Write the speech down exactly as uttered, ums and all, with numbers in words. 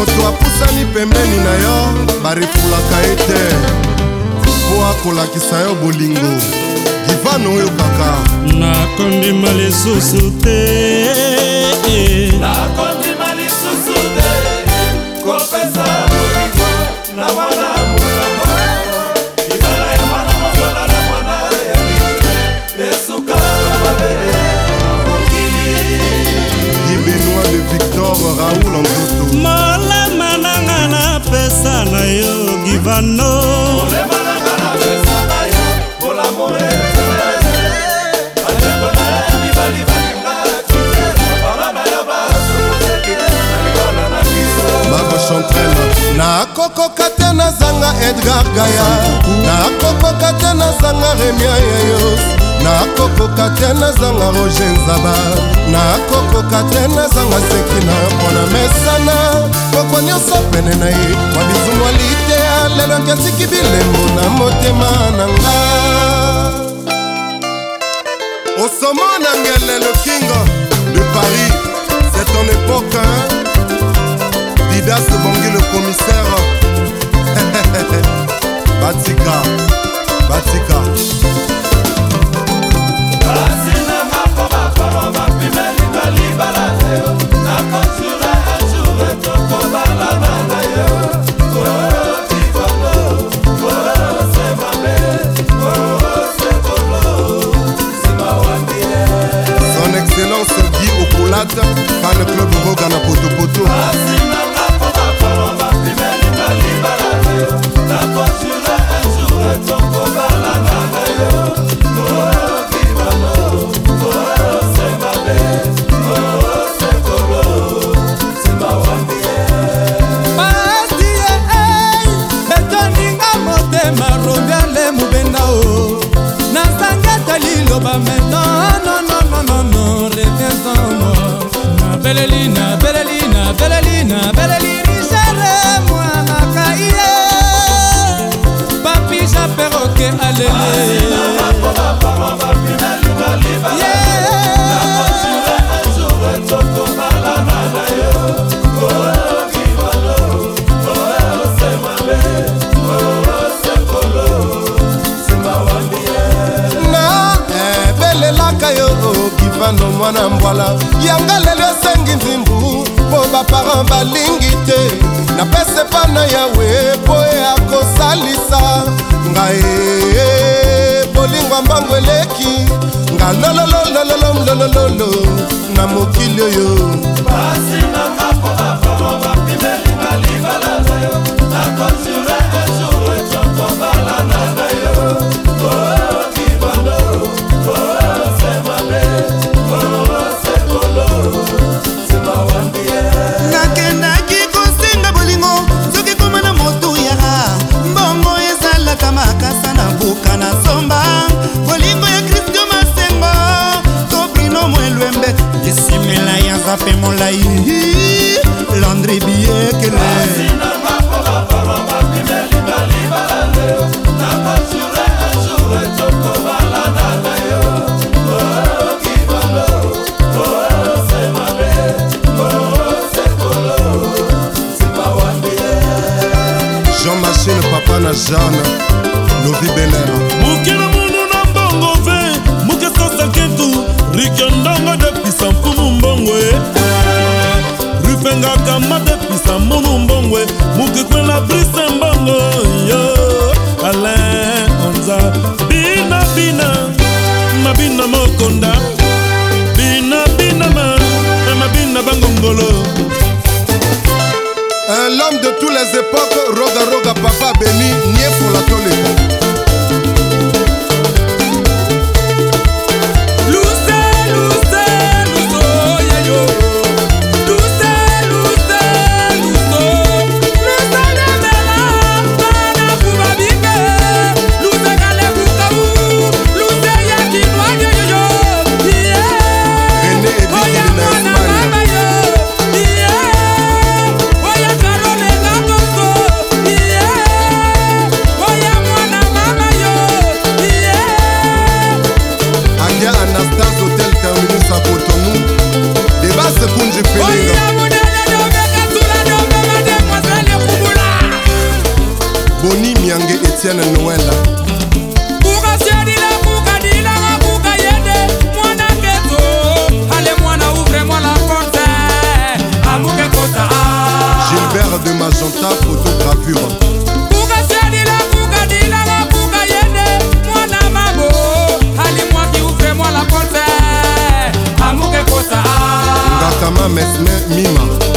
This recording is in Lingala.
moto apusani pembeni na yo barefulaka ete po akolakisa yo bolingo. Givano oyo kaka nakondima lisusu te, nakondima lisusu te kopesa bolingo na mwana mukamo ibala ya mwana mwana na mwana ya mite esuka mabele Guy Benoît de Victor Raoul Nzoto molema nanga na pesa na yo Givano, molema nanga na pesa na yo molamore nakokoka te nazanga Edgar Gaya, nakokoka te nazanga Remia Yayos, nakokoka te nazanga Roger Nzaba, nakokoka te nazanga Sekina mpona mesana koko nyonso pene na ye mabizu mwalite ya lelo nkesiki bilembo na motema na nga Osomo Nangele le king de Paris, c'est ton époque hein? Didas Bangui le commissaire Batika Batika Asina makoba koba mapimeli bali balateo nakosura ajure toko balana na yo oh tikolo oh semabe oh sekolo semawandie. Son excellence Guy Okolata par le club Roga na Poto Poto. Asina makoba koba mapimeli bali balateo nakosura ajure toko balana na yo oh tikolo oh semabe oh sekolo semawandie. Pastie betoninga motema robiale mubenda o nasangata liloba maintenant non non non non non reviens en moi na beleli na beleli na beleli na beleli richere moi na kaie papi japeroke alele Givano mwana mbwala yanga lelo esengi nzimbu po baparent balingi te napese pana yawe po akosalisa ngai bolingo mbango eleki nga lolololololololo na mokili oyo nakendaki kosenga bolingo soki koma na motu yaka mbongo ezalaka makasa na buka na somba bolingo ya Kristo masemba tobrino mwelwembe esimela ya nzape molai Landry Biekele Jean-Machine papa na Jeanne Lovi Belair mukina munu na mbongo ve muke sasa ketu rikyondongo de pisa mpumu mbongwe rufenga kama de pisa munu mbongwe muke kwena brise mbongo yo Alain Onza bina bina mabina mokonda bina bina ma mabina bangongolo. L'homme de toutes les époques, Roga Roga Papa Béni, nié pour la tolé. Oya Mima